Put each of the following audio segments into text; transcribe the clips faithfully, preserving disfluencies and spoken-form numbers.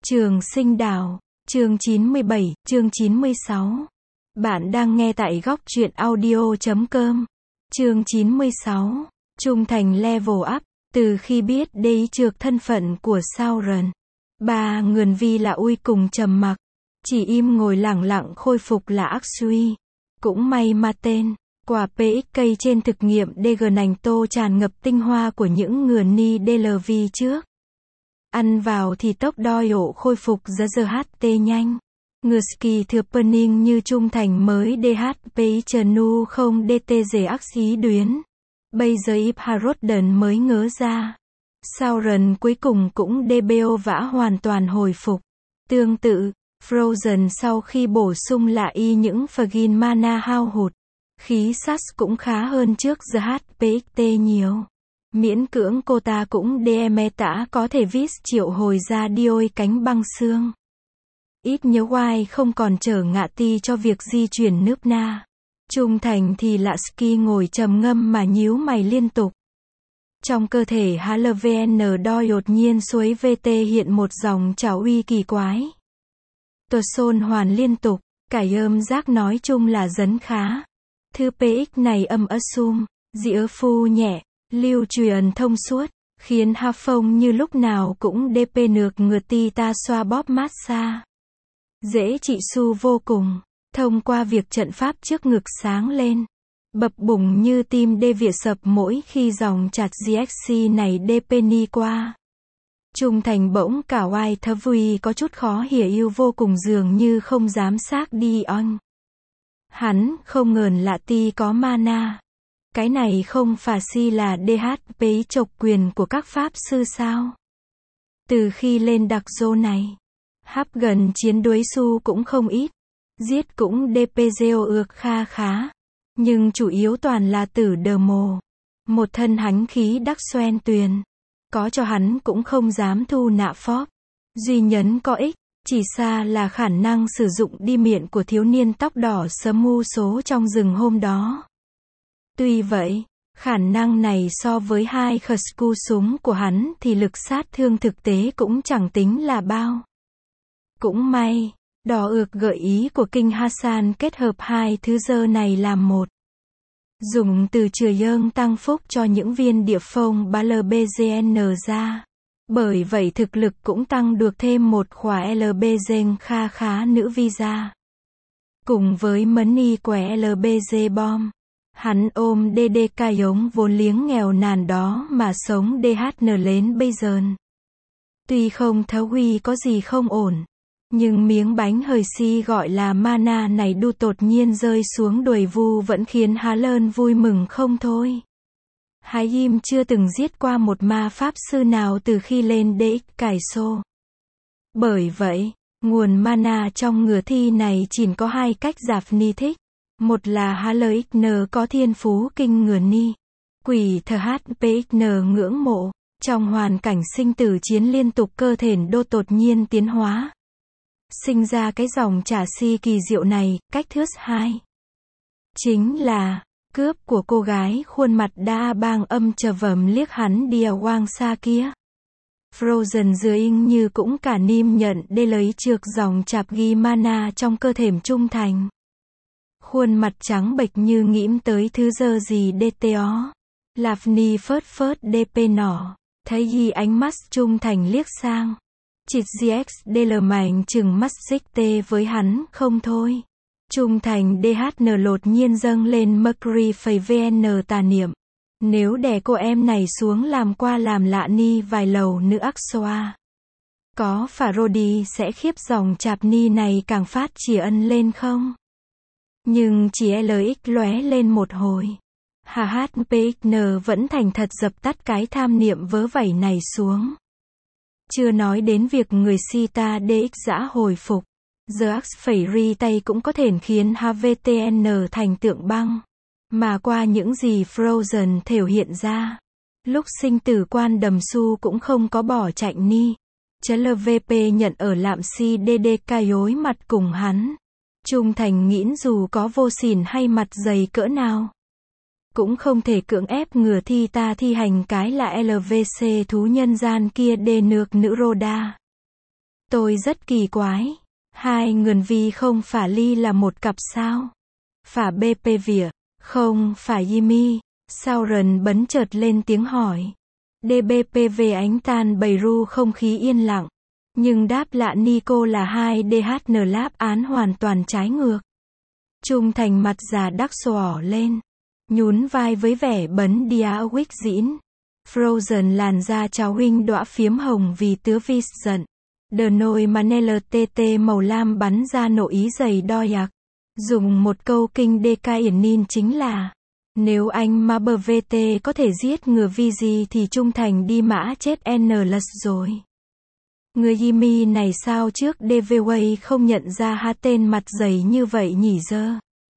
Trường Sinh Đào, chương chín mươi bảy, chương chín mươi sáu. Bạn đang nghe tại góc truyện audio chấm com. Chương chín mươi sáu. Trung thành level up. Từ khi biết đây trược thân phận của Sauron, ba Ngườn Vi là ui cùng trầm mặc, chỉ im ngồi lẳng lặng khôi phục là Aksui. Cũng may mà tên quả pê ích cây trên thực nghiệm đê giê nành tô tràn ngập tinh hoa của những ngườn ni đê lờ vê trước. Ăn vào thì tốc đoi ổ khôi phục giờ giờ hát tê nhanh. Ngừa ski thừa pening như trung thành mới đê hát pê chnu không đê tê dề ác xí đuyến. Bây giờ Ip Haroden mới ngớ ra. Sauron cuối cùng cũng đê bê ô vã hoàn toàn hồi phục. Tương tự, Frozen sau khi bổ sung lại y những Fagin mana hao hụt. Khí sắt cũng khá hơn trước giờ hát pê ích tê nhiều. Miễn cưỡng cô ta cũng Demeter có thể viết triệu hồi ra Dioi cánh băng xương. Ít nhớ Wai không còn trở ngại ti cho việc di chuyển nước na. Trung thành thì lạ Ski ngồi trầm ngâm mà nhíu mày liên tục. Trong cơ thể hát lờ vê en đôi đột nhiên suối vê tê hiện một dòng trào uy kỳ quái. Tờ xôn hoàn liên tục, cải âm giác nói chung là dấn khá. Thư pê ích này âm assume, dĩa phu nhẹ, lưu truyền thông suốt, khiến Ha Phong như lúc nào cũng đê pê nược ngừa ti ta xoa bóp massage. Dễ trị su vô cùng, thông qua việc trận pháp trước ngực sáng lên. Bập bùng như tim đê vịa sập mỗi khi dòng chặt giê ích xê này đê pê ni qua. Trung thành bỗng cả White Thơ Vui có chút khó hiểu yêu vô cùng dường như không dám xác đi on. Hắn không ngờ lạ ti có mana. Cái này không phải si là đê hát pê chộc quyền của các pháp sư sao? Từ khi lên đặc dô này, hấp gần chiến đuối su cũng không ít. Giết cũng đê pê giê ô ược kha khá. Nhưng chủ yếu toàn là tử đờ mồ. Một thân hánh khí đắc xoen tuyền. Có cho hắn cũng không dám thu nạ phóp. Duy nhấn có ích, chỉ xa là khả năng sử dụng đi miệng của thiếu niên tóc đỏ sớm mưu số trong rừng hôm đó. Tuy vậy, khả năng này so với hai khẩu súng của hắn thì lực sát thương thực tế cũng chẳng tính là bao. Cũng may, đỏ ược gợi ý của Kinh Hassan kết hợp hai thứ dơ này làm một. Dùng từ chừa dâng tăng phúc cho những viên địa phong ba lờ bê giê en ra. Bởi vậy thực lực cũng tăng được thêm một khóa lờ bê giê kha khá nữ visa. Cùng với money của lờ bê giê bom. Hắn ôm đê đê ca giống vốn liếng nghèo nàn đó mà sống đê hát en lên bây giờ. Tuy không thấu huy có gì không ổn. Nhưng miếng bánh hời si gọi là mana này đu tột nhiên rơi xuống đùi vu vẫn khiến Há Lơn vui mừng không thôi. Hái im chưa từng giết qua một ma pháp sư nào từ khi lên đê ích cải xô. Bởi vậy, nguồn mana trong ngửa thi này chỉ có hai cách Giạp Ni thích. Một là Há Lơ ích en có thiên phú kinh ngừa ni. Quỷ thờ hát pê ích en ngưỡng mộ. Trong hoàn cảnh sinh tử chiến liên tục cơ thể đô tột nhiên tiến hóa. Sinh ra cái dòng trả si kỳ diệu này. Cách thứ hai chính là cướp của cô gái khuôn mặt đa bang âm trờ vầm liếc hắn đìa quang xa kia. Frozen dưới in như cũng cả nim nhận để lấy trược dòng chạp ghi mana trong cơ thể trung thành. Khuôn mặt trắng bệch như nghiễm tới thứ dơ gì đê tê ó. Lạp ni phớt phớt đê pê nỏ. Thấy ghi ánh mắt trung thành liếc sang. Chịt giê ích đê lờ mảnh chừng mắt xích tê với hắn không thôi. Trung thành đê hát en lột nhiên dâng lên Mercury phẩy vê en tà niệm. Nếu đè cô em này xuống làm qua làm lạ ni vài lầu nữ ác xoa. Có phả Rodi sẽ khiếp dòng chạp ni này càng phát chỉ ân lên không? Nhưng chỉ lờ ích lóe lên một hồi. hát hát pê ích en vẫn thành thật dập tắt cái tham niệm vớ vẩn này xuống. Chưa nói đến việc người Sita đê ích dã hồi phục. Giờ Ax phẩy ri tay cũng có thể khiến hát vê tê en thành tượng băng. Mà qua những gì Frozen thểu hiện ra. Lúc sinh tử quan đầm su cũng không có bỏ chạy ni. Chớ lờ vê pê nhận ở lạm si đê đê ca dối mặt cùng hắn. Trung thành nghiễn dù có vô xỉn hay mặt dày cỡ nào. Cũng không thể cưỡng ép ngừa thi ta thi hành cái là lờ vê xê thú nhân gian kia đê nược nữ Rhoda. Tôi rất kỳ quái. Hai người vì không phải ly là một cặp sao? Phả bê pê vỉa, không phải Jimmy. Sauron bấn chợt lên tiếng hỏi. đê bê pê về ánh tan bầy ru không khí yên lặng. Nhưng đáp lạ Nico là hai đê hát en láp án hoàn toàn trái ngược. Trung Thành mặt già đắc xỏ lên. Nhún vai với vẻ bấn Diawick dĩn. Frozen làn da cháu huynh đõa phiếm hồng vì tứa vi giận. Đờ nồi mà en lờ tê tê màu lam bắn ra nội ý dày đo yak. Dùng một câu kinh đê ca yển nin chính là. Nếu anh mà bờ vê tê có thể giết ngừa vi gì thì Trung Thành đi mã chết N lật rồi. Người Jimmy này sao trước đê vê Way không nhận ra ha tên mặt dày như vậy nhỉ dơ.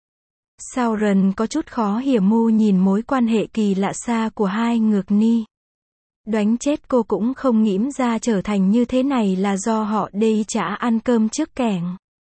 Sauron có chút khó hiểu mu nhìn mối quan hệ kỳ lạ xa của hai ngược ni. Đoánh chết cô cũng không nghĩ ra trở thành như thế này là do họ đi chả ăn cơm trước kẻng.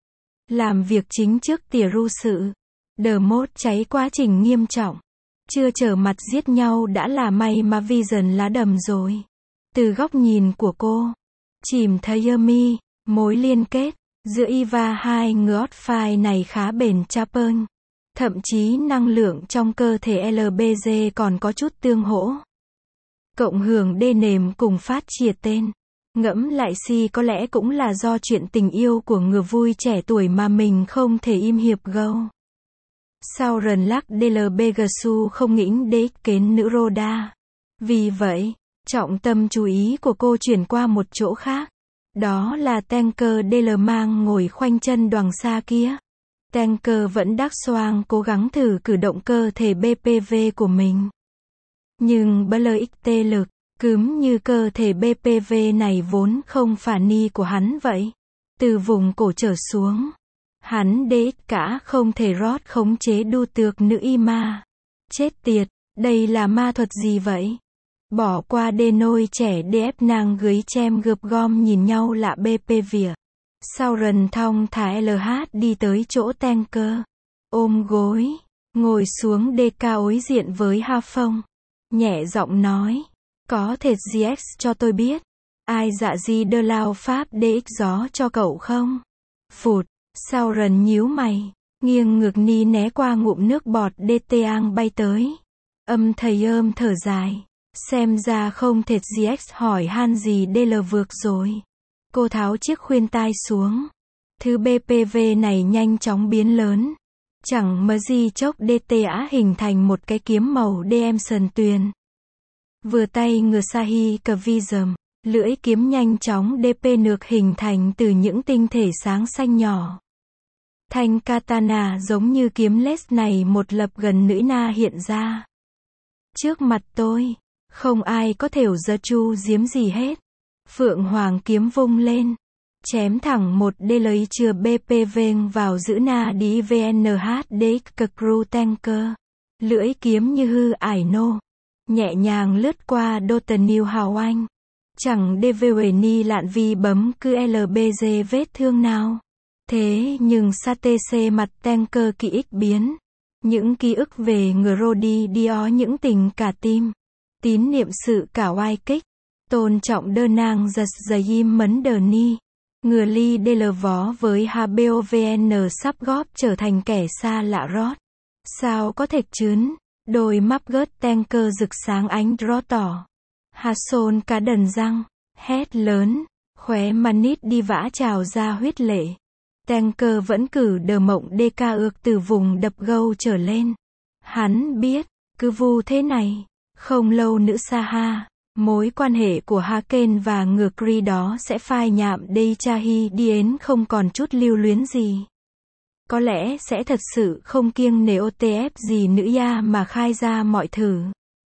Làm việc chính trước tỉa ru sự. Đờ mốt cháy quá trình nghiêm trọng. Chưa trở mặt giết nhau đã là may mà Vision lá đầm rồi. Từ góc nhìn của cô. Chìm thấy Yumi, mối liên kết giữa Eva hai ngựa file này khá bền chapơn. Thậm chí năng lượng trong cơ thể lờ bê giê còn có chút tương hỗ. Cộng hưởng đê nềm cùng phát chia tên. Ngẫm lại si có lẽ cũng là do chuyện tình yêu của người vui trẻ tuổi mà mình không thể im hiệp gâu. Sauron lắc đê lờ bê giê su không nghĩnh đế kến nữ Rhoda. Vì vậy, trọng tâm chú ý của cô chuyển qua một chỗ khác. Đó là tanker đê lờ mang ngồi khoanh chân đoằng xa kia. Tanker vẫn đắc xoang cố gắng thử cử động cơ thể bê pê vê của mình. Nhưng bê lờ ích tê lực, cứng như cơ thể bê pê vê này vốn không phải ni của hắn vậy. Từ vùng cổ trở xuống, hắn đế cả không thể rót khống chế đu tược nữ y ma. Chết tiệt, đây là ma thuật gì vậy? Bỏ qua đê nôi trẻ đê ép nàng gửi chem gợp gom nhìn nhau lạ bê pê vỉa. Sauron thong thả lờ hát đi tới chỗ tanker. Ôm gối, ngồi xuống đê ca đối diện với Ha Phong. Nhẹ giọng nói. Có thể giê ích cho tôi biết. Ai dạ gì đơ lao pháp đê ích gió cho cậu không? Phụt, Sauron nhíu mày. Nghiêng ngược ni né qua ngụm nước bọt đê tê ang bay tới. Âm thầy ôm thở dài. Xem ra không thể giê ích hỏi han gì đê lờ vượt rồi. Cô tháo chiếc khuyên tai xuống. Thứ bê pê vê này nhanh chóng biến lớn. Chẳng mơ gì chốc đê tê á hình thành một cái kiếm màu đê em sần tuyền. Vừa tay ngừa Sahi cờ vi dầm. Lưỡi kiếm nhanh chóng đê pê nược hình thành từ những tinh thể sáng xanh nhỏ. Thanh katana giống như kiếm les này một lập gần nữ na hiện ra. Trước mặt tôi, không ai có thể giơ chu giếm gì hết. Phượng Hoàng kiếm vung lên. Chém thẳng một đê lấy chừa bê pê vê vào giữ na đi vê en hát đê cực ru tanker. Lưỡi kiếm như hư ải nô. Nhẹ nhàng lướt qua Dota New Hào Anh. Chẳng đê vê uể ni lạn vi bấm cứ lờ bê giê vết thương nào. Thế nhưng sa tê xê mặt tanker ký ức biến. Những ký ức về người Rodi Dio những tình cả tim. Tín niệm sự cả oai kích. Tôn trọng đơ nàng giật giày im mấn đờ ni. Ngừa ly đê lờ vó với hát bê ô vê en sắp góp trở thành kẻ xa lạ rót. Sao có thể chướn? Đôi mắt gớt tanker rực sáng ánh rõ tỏ. Hasson cá đần răng. Hét lớn. Khóe manit đi vã trào ra huyết lệ. Tanker vẫn cử đờ mộng đê ca ước từ vùng đập gâu trở lên. Hắn biết. Cứ vu thế này. Không lâu nữa Saha. Mối quan hệ của Haken và ngừa Kree đó sẽ phai nhạm đây Chahi Dien không còn chút lưu luyến gì. Có lẽ sẽ thật sự không kiêng nể ô tê ép gì nữa ya mà khai ra mọi thứ.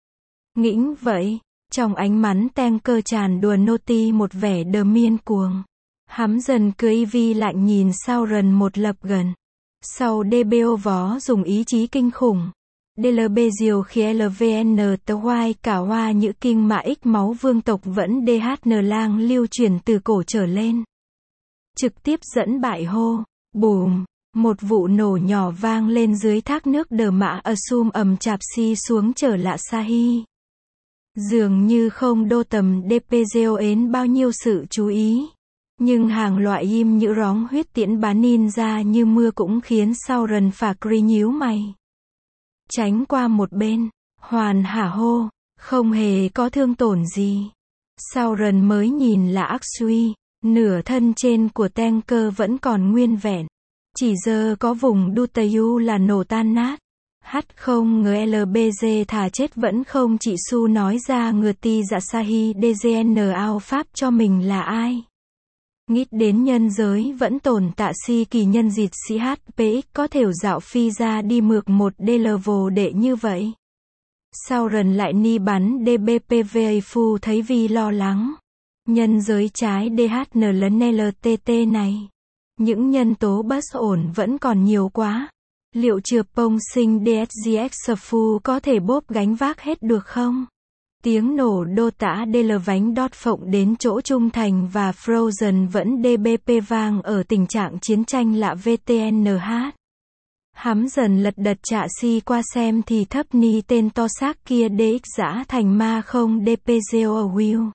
Ngĩnh vậy, trong ánh mắn tanker tràn đùa noti một vẻ đờ miên cuồng. Hắm dần cười vi lạnh nhìn Sauron một lập gần. Sau đê bê ô vó dùng ý chí kinh khủng. đê lờ bê diều khi lờ vê en tờ hoai cả hoa nhữ kinh mà ích máu vương tộc vẫn đê hát en lang lưu truyền từ cổ trở lên. Trực tiếp dẫn bại hô. Bùm. Một vụ nổ nhỏ vang lên dưới thác nước đờ mã assume ầm chạp si xuống trở lạ Sahi. Dường như không đô tầm đê pê giê ô ến bao nhiêu sự chú ý. Nhưng hàng loại im như róng huyết tiễn bắn ninja như mưa cũng khiến Sauron phà Kree nhíu mày. Tránh qua một bên, hoàn hả hô, không hề có thương tổn gì. Sauron mới nhìn là Aksui, nửa thân trên của tanker vẫn còn nguyên vẹn. Chỉ giờ có vùng Dutayu là nổ tan nát. H không ngờ lờ bê giê thà chết vẫn không chị Su nói ra ngừa ti dạ Sahi đê giê en ao pháp cho mình là ai. Nghĩ đến nhân giới vẫn tồn tạ si kỳ nhân dịt sĩ hát pê ích có thể dạo phi ra đi mược một đê level đệ như vậy. Sau rần lại ni bắn đê bê pê vê phu thấy vì lo lắng. Nhân giới trái đê hát en lẫn lờ tê tê này. Những nhân tố bất ổn vẫn còn nhiều quá. Liệu chừa pông sinh đê ét giê ích phu có thể bóp gánh vác hết được không? Tiếng nổ đô tả đê lờ vánh đót phộng đến chỗ Trung Thành và Frozen vẫn đê bê pê vang ở tình trạng chiến tranh lạ vê tê en hát. Hắm dần lật đật chạ si qua xem thì thấp ni tên to xác kia đê ích giã thành ma không đê pê giê o will.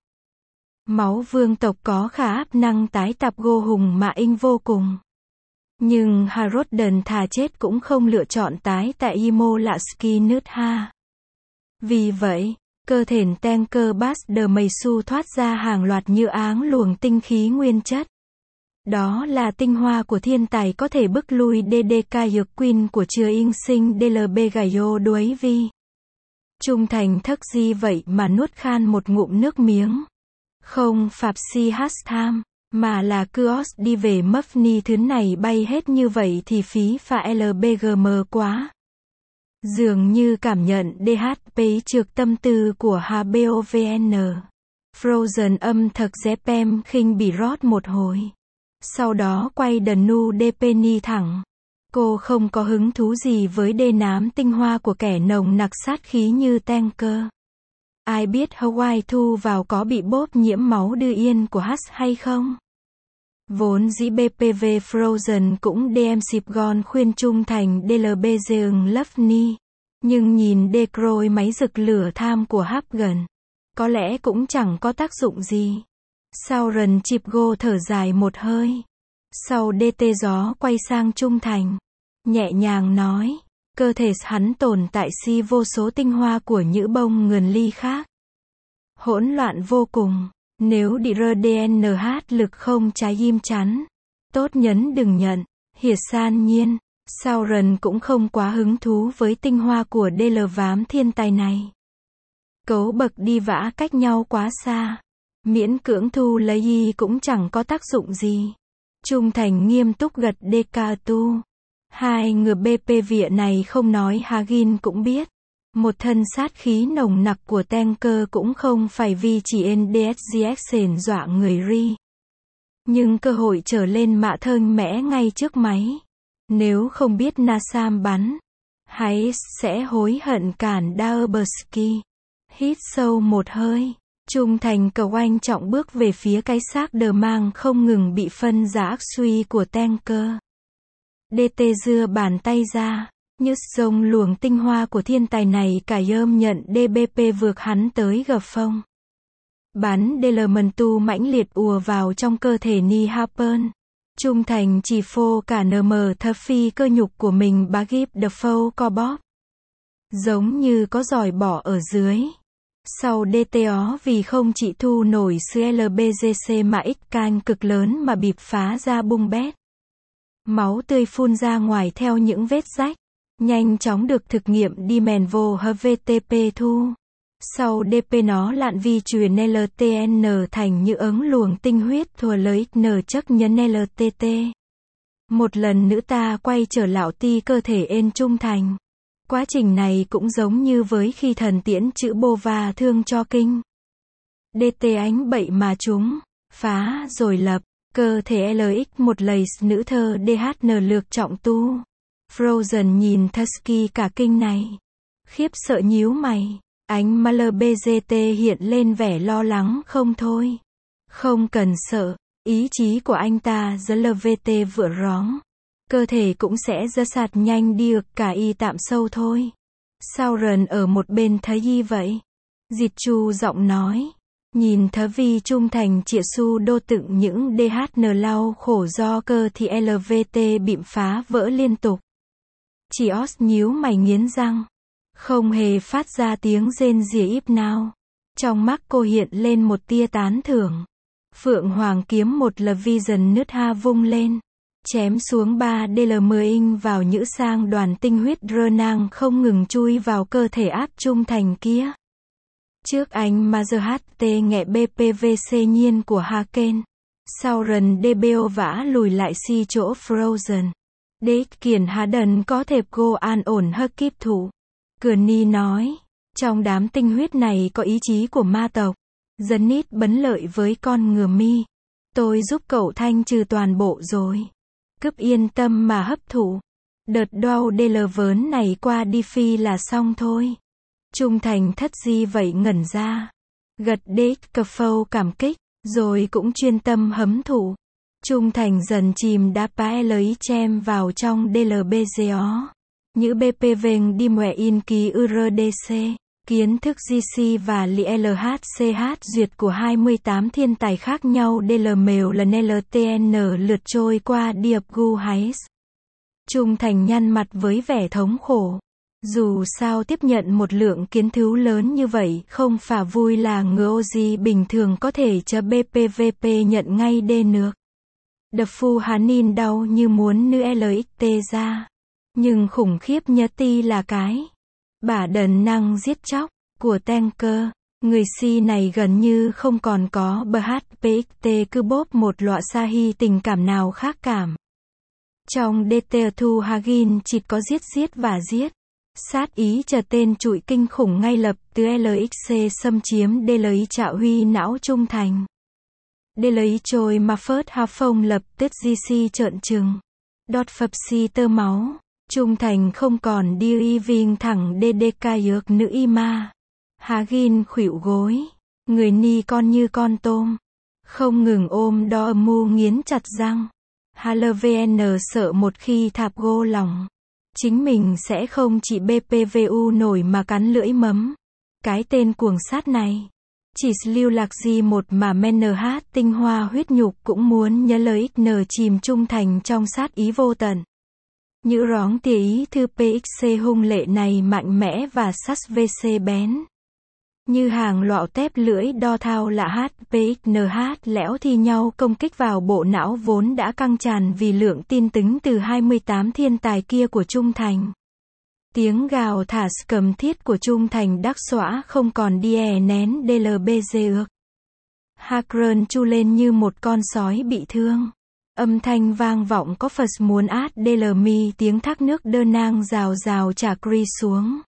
Máu vương tộc có khả áp năng tái tập gô hùng mà inh vô cùng. Nhưng Haroden thà chết cũng không lựa chọn tái tại Imo lạ ski nứt ha. Vì vậy, cơ thể tanker Buster Meisu thoát ra hàng loạt như áng luồng tinh khí nguyên chất. Đó là tinh hoa của thiên tài có thể bức lui đê đê ca Dược Queen của chứa yên sinh đê lờ bê Gaio đuối vi. Trung Thành thắc di vậy mà nuốt khan một ngụm nước miếng. Không phạp si hát tham, mà là Kuos đi về Muffny thứ này bay hết như vậy thì phí phà lờ bê giê em quá. Dường như cảm nhận đê hát pê trược tâm tư của hát bê o vê en. Frozen âm thật dép em khinh bị rót một hồi. Sau đó quay đần nu đê pê ni thẳng. Cô không có hứng thú gì với đê nám tinh hoa của kẻ nồng nặc sát khí như tanker. Ai biết Hawaii thu vào có bị bóp nhiễm máu đưa yên của Hux hay không? Vốn dĩ bê pê vê Frozen cũng đê em xịp gon khuyên Trung Thành đê lờ bê giê ưng lấp ni. Nhưng nhìn decroi máy rực lửa tham của Hapgan. Có lẽ cũng chẳng có tác dụng gì. Sauron chịp gô thở dài một hơi. Sau đê tê gió quay sang Trung Thành. Nhẹ nhàng nói. Cơ thể hắn tồn tại si vô số tinh hoa của nhữ bông ngườn ly khác. Hỗn loạn vô cùng. Nếu đi rơ đê en hát lực không trái im chắn. Tốt nhấn đừng nhận. Hiệt san nhiên. Sauron cũng không quá hứng thú với tinh hoa của đê lờ vám thiên tài này. Cấu bậc đi vã cách nhau quá xa. Miễn cưỡng thu lấy y cũng chẳng có tác dụng gì. Trung Thành nghiêm túc gật đê ca tu. Hai người bê pê vịa này không nói Hagin cũng biết. Một thân sát khí nồng nặc của tanker cũng không phải vì chỉ en đê ét giê ích sền dọa người ri. Nhưng cơ hội trở lên mạ thơm mẽ ngay trước máy. Nếu không biết Nasam bắn, hãy sẽ hối hận cản Daerbski. Hít sâu một hơi. Trung Thành cầu anh trọng bước về phía cái xác đờ mang không ngừng bị phân giá suy của tanker. đê tê dưa bàn tay ra, như rồng luồng tinh hoa của thiên tài này cả yơm nhận đê bê pê vượt hắn tới gập phông. Bắn đê lờ mần tu mãnh liệt ùa vào trong cơ thể Ni Harpen. Trung Thành chỉ phô cả nờ mờ thơ phi cơ nhục của mình bá gíp đờ phâu co bóp. Giống như có giỏi bỏ ở dưới. Sau đê tê ó vì không chỉ thu nổi sư lờ bê giê xê mà ít canh cực lớn mà bịp phá ra bung bét. Máu tươi phun ra ngoài theo những vết rách. Nhanh chóng được thực nghiệm đi mèn vô hờ vê tê pê thu. Sau đê pê nó lạn vi truyền lờ tê en thành như ống luồng tinh huyết thừa lấy n chất nhân lờ tê tê. Một lần nữa ta quay trở lão ti cơ thể ên Trung Thành. Quá trình này cũng giống như với khi thần tiễn chữ bô va thương cho kinh. đê tê ánh bậy mà chúng, phá rồi lập, cơ thể lờ ích một lầy nữ thơ đê hát en lược trọng tu. Frozen nhìn Tusky cả kinh này. Khiếp sợ nhíu mày. Ánh mà lờ bê giê tê hiện lên vẻ lo lắng không thôi. Không cần sợ, ý chí của anh ta giờ lờ vê tê vừa róng. Cơ thể cũng sẽ dơ sạt nhanh đi ực cả y tạm sâu thôi. Sauron ở một bên thấy y vậy. Dịch chu giọng nói. Nhìn thớ vi trung thành trịa su đô tựng những đê hát en lau khổ do cơ thì lờ vê tê bịm phá vỡ liên tục. Chị Os nhíu mày nghiến răng. Không hề phát ra tiếng rên rỉ íp nào. Trong mắt cô hiện lên một tia tán thưởng. Phượng Hoàng kiếm một là vision nứt ha vung lên. Chém xuống ba đê lờ mười inch vào nhữ sang đoàn tinh huyết rơ nang không ngừng chui vào cơ thể áp trung thành kia. Trước ánh mà giờ hát tê nghẹ bê pê vê xê nhiên của Haken. Sau rần đê bê ô vã lùi lại si chỗ Frozen. Đế kiền há đần có thể cô an ổn hơ kíp thủ. Gurney nói. Trong đám tinh huyết này có ý chí của ma tộc. Dân ít bấn lợi với con ngựa mi. Tôi giúp cậu thanh trừ toàn bộ rồi. Cứ yên tâm mà hấp thụ. Đợt đau đê lờ vớn này qua đi phi là xong thôi. Trung thành thất di vậy ngẩn ra. Gật đế cờ phâu cảm kích. Rồi cũng chuyên tâm hấm thụ. Trung thành dần chìm đá pá lấy chem vào trong đê lờ bê giê ó. Như bê pê vênh đi mẹ in ký ư rờ đê xê. Kiến thức giê xê và lờ lờ hát xê hát duyệt của hai mươi tám thiên tài khác nhau đê lờ mèo lần lờ tê en lượt trôi qua điệp gu háy. Trung thành nhăn mặt với vẻ thống khổ. Dù sao tiếp nhận một lượng kiến thức lớn như vậy không phải vui là ngừa ô gì bình thường có thể cho bê pê vê pê nhận ngay đê nước. Đập phu Hanin đau như muốn nữ lờ ích tê ra. Nhưng khủng khiếp nhất ti là cái. Bả đần năng giết chóc. Của tanker, người si này gần như không còn có bê hát pê ích tê cứ bóp một loại sa hi tình cảm nào khác cảm. Trong đê tê thu Hagin chỉ có giết giết và giết. Sát ý chờ tên trụi kinh khủng ngay lập từ lờ ích xê xâm chiếm đê lờ ý trạo huy não trung thành. Đê lờ ý trôi mà phớt ha phong lập tức giê xê trợn trừng. Đọt phập si tơ máu. Trung thành không còn đi y vinh thẳng đê đê ca yược nữ y ma. Hagin khuỵu gối. Người ni con như con tôm. Không ngừng ôm đo âm mưu nghiến chặt răng. Halvn sợ một khi thạp gô lòng. Chính mình sẽ không chỉ bê pê vê u nổi mà cắn lưỡi mấm. Cái tên cuồng sát này. Chỉ lưu lạc gì một mà men hát tinh hoa huyết nhục cũng muốn nhớ lời ích nờ chìm trung thành trong sát ý vô tận. Như róng tía ý thư pê ích xê hung lệ này mạnh mẽ và sắt vê xê bén. Như hàng lọ tép lưỡi đo thao là hát pê ích en hát lẽo thi nhau công kích vào bộ não vốn đã căng tràn vì lượng tin tính từ hai mươi tám thiên tài kia của Trung Thành. Tiếng gào thả cầm thiết của Trung Thành đắc xõa không còn đi è nén đê lờ bê giê ước. Hakron chu lên như một con sói bị thương. Âm thanh vang vọng có phật muốn át đê lờ mi tiếng thác nước đơ nang rào rào trả cri xuống.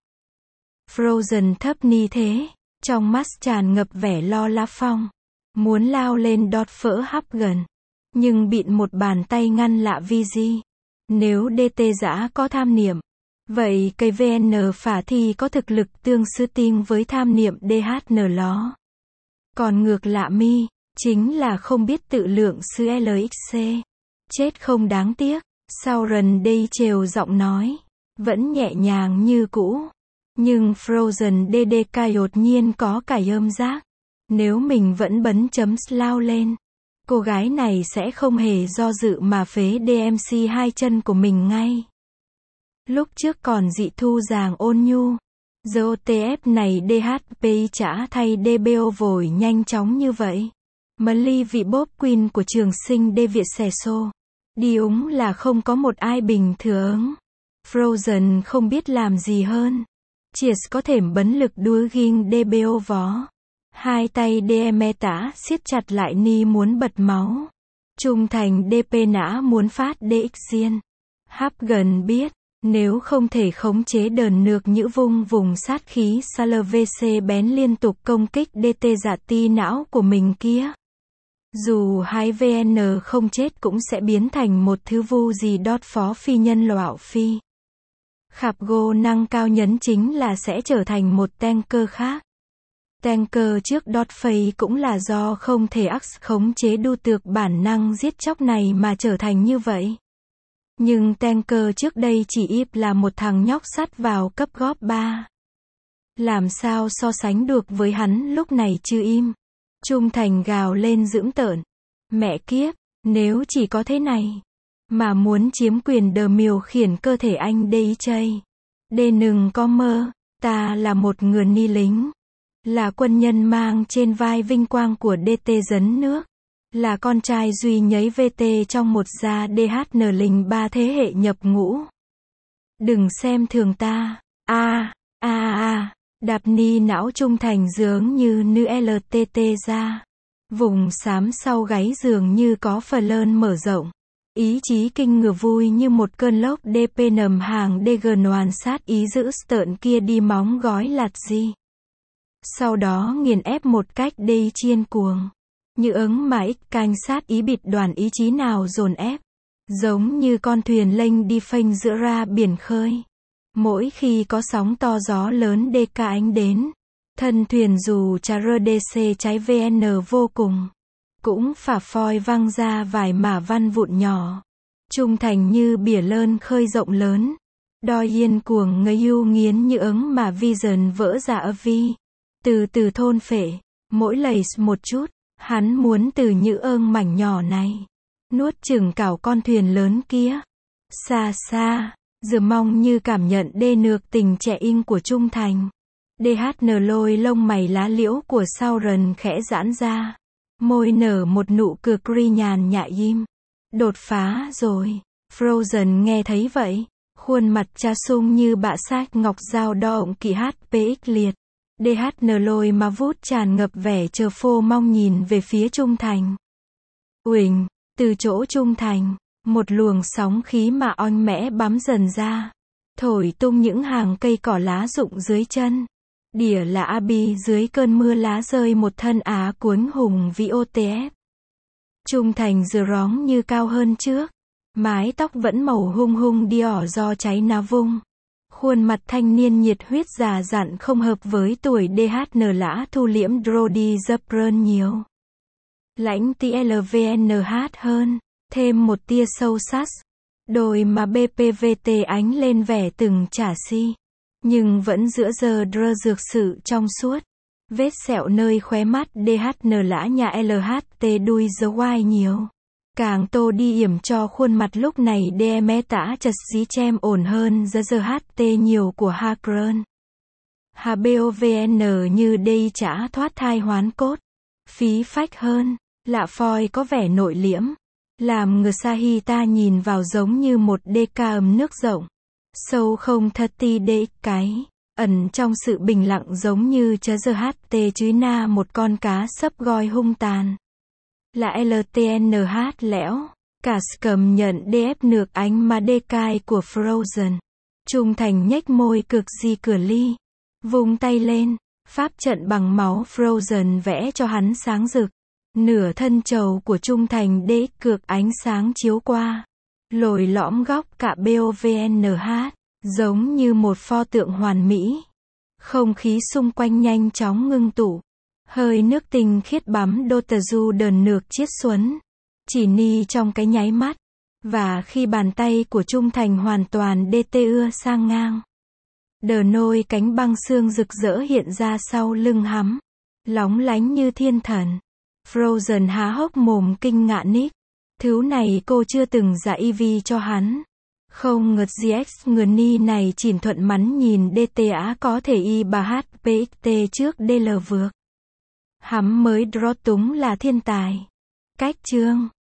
Frozen thấp ni thế. Trong mắt tràn ngập vẻ lo lá phong. Muốn lao lên đọt phỡ hấp gần. Nhưng bị một bàn tay ngăn lạ vi di. Nếu đê tê giã có tham niệm. Vậy cây vê en phả thì có thực lực tương sư tinh với tham niệm đê hát en ló. Còn ngược lạ mi. Chính là không biết tự lượng sư lờ ích xê. Chết không đáng tiếc. Sau rần đây trều giọng nói. Vẫn nhẹ nhàng như cũ. Nhưng Frozen đê đê ca đột nhiên có cải âm giác. Nếu mình vẫn bấn chấm lao lên. Cô gái này sẽ không hề do dự mà phế đê em xê hai chân của mình ngay. Lúc trước còn dị thu dàng ôn nhu. Giờ ô tê ép này đê hát pê trả thay đê bê ô vội nhanh chóng như vậy. Mà ly vị bốp queen của trường sinh đê Việt xẻ xô. Đi úng là không có một ai bình thường. Frozen không biết làm gì hơn. Cheers có thể bấn lực đuôi ghing đê bê ô vó. Hai tay đê em e tả siết chặt lại ni muốn bật máu. Trung thành đê pê nã muốn phát đê ích diên. Háp gần biết. Nếu không thể khống chế đờn nược nhữ vung vùng sát khí sa lờ vê xê bén liên tục công kích đê tê dạ ti não của mình kia. Dù hai vê en không chết cũng sẽ biến thành một thứ vu gì đót phó phi nhân loạo phi. Khạp gô năng cao nhấn chính là sẽ trở thành một tanker khác. Tanker trước đót phây cũng là do không thể ắc khống chế đu tược bản năng giết chóc này mà trở thành như vậy. Nhưng tanker trước đây chỉ íp là một thằng nhóc sắt vào cấp góp ba. Làm sao so sánh được với hắn lúc này chưa im. Trung Thành gào lên dữ tợn. Mẹ kiếp, nếu chỉ có thế này mà muốn chiếm quyền đờ miều khiển cơ thể anh đây chay. Đê đừng có mơ, ta là một người ni lính. Là quân nhân mang trên vai vinh quang của đê tê Dấn Nước. Là con trai duy nhấy vê tê trong một gia đê hát en lình ba thế hệ nhập ngũ. Đừng xem thường ta. A, a a, đạp ni não Trung Thành dường như nữ lờ tê tê ra. Vùng xám sau gáy dường như có phờ lơn mở rộng. Ý chí kinh ngừa vui như một cơn lốc đê pê nầm hàng đê gờ noàn sát ý dữ tợn kia đi móng gói lạt gì. Sau đó nghiền ép một cách đê chiên cuồng. Như ứng mà ích canh sát ý bịt đoàn ý chí nào dồn ép. Giống như con thuyền lênh đi phênh giữa ra biển khơi. Mỗi khi có sóng to gió lớn đê ca ánh đến. Thân thuyền dù chà rơ đê xê cháy vê en vô cùng. Cũng phả phoi văng ra vài mả văn vụn nhỏ. Trung Thành như bỉa lơn khơi rộng lớn. Đòi yên cuồng ngây ưu nghiến như ứng mà vision vỡ ra ở vi. Từ từ thôn phệ, mỗi lầy một chút, hắn muốn từ những ương mảnh nhỏ này. Nuốt chửng cảo con thuyền lớn kia. Xa xa, giờ mong như cảm nhận đê nược tình trẻ in của Trung Thành. đê hát en lôi lông mày lá liễu của Sauron khẽ giãn ra. Môi nở một nụ cười cri nhàn nhại im. Đột phá rồi. Frozen nghe thấy vậy. Khuôn mặt cha sung như bạ sách ngọc dao đo ổng kỳ hát pê ích liệt. đê hát en lôi mà vút tràn ngập vẻ chờ phô mong nhìn về phía Trung Thành. Uỳnh, từ chỗ Trung Thành, một luồng sóng khí mà oanh mẽ bám dần ra. Thổi tung những hàng cây cỏ lá rụng dưới chân. Đỉa là Abby dưới cơn mưa lá rơi một thân á cuốn hùng vĩ ô tê ép. Trung Thành dừa róng như cao hơn trước. Mái tóc vẫn màu hung hung đi ỏ do cháy ná vung. Khuôn mặt thanh niên nhiệt huyết già dặn không hợp với tuổi đê hát en lã thu liễm Brody Zapron nhiều. Lãnh tí lờ vê en hát hơn, thêm một tia sâu sắc. Đôi mà bê pê vê tê ánh lên vẻ từng trả si. Nhưng vẫn giữa giờ drơ dược sự trong suốt. Vết sẹo nơi khóe mắt đê hát en lã nhà lờ hát tê đuôi dấu oai nhiều. Càng tô đi yểm cho khuôn mặt lúc này đê mé tả chật dí chem ổn hơn giờ giờ hát tê nhiều của Hakron. hà bê ô vê en như đây chả thoát thai hoán cốt. Phí phách hơn, lạ phoi có vẻ nội liễm. Làm người Sahita nhìn vào giống như một đê ca ấm nước rộng. Sâu không thật ti đê cái. Ẩn trong sự bình lặng giống như chớ giờ hát tê chứ na một con cá sấp goi hung tàn. Là lờ tê en hát lẽo. Cả cầm nhận đê ép nược ánh mà đê cai của Frozen. Trung Thành nhếch môi cực di cửa ly. Vung tay lên. Pháp trận bằng máu Frozen vẽ cho hắn sáng rực. Nửa thân trầu của Trung Thành đê cược ánh sáng chiếu qua. Lồi lõm góc cả bê ô vê en hát. Giống như một pho tượng hoàn mỹ. Không khí xung quanh nhanh chóng ngưng tụ. Hơi nước tinh khiết bắm đô tờ du đờn nược chiết xuấn. Chỉ ni trong cái nháy mắt. Và khi bàn tay của Trung Thành hoàn toàn đê tê ưa sang ngang. Đờ nôi cánh băng xương rực rỡ hiện ra sau lưng hắn. Lóng lánh như thiên thần. Frozen há hốc mồm kinh ngạc nít. Thứ này cô chưa từng giả i vê cho hắn. Không ngờ giê ích người ni này chỉn thuận mắn nhìn đê tê á có thể y bà hát pê ích tê trước đê lờ vượt. Hắn mới draw túng là thiên tài. Cách chương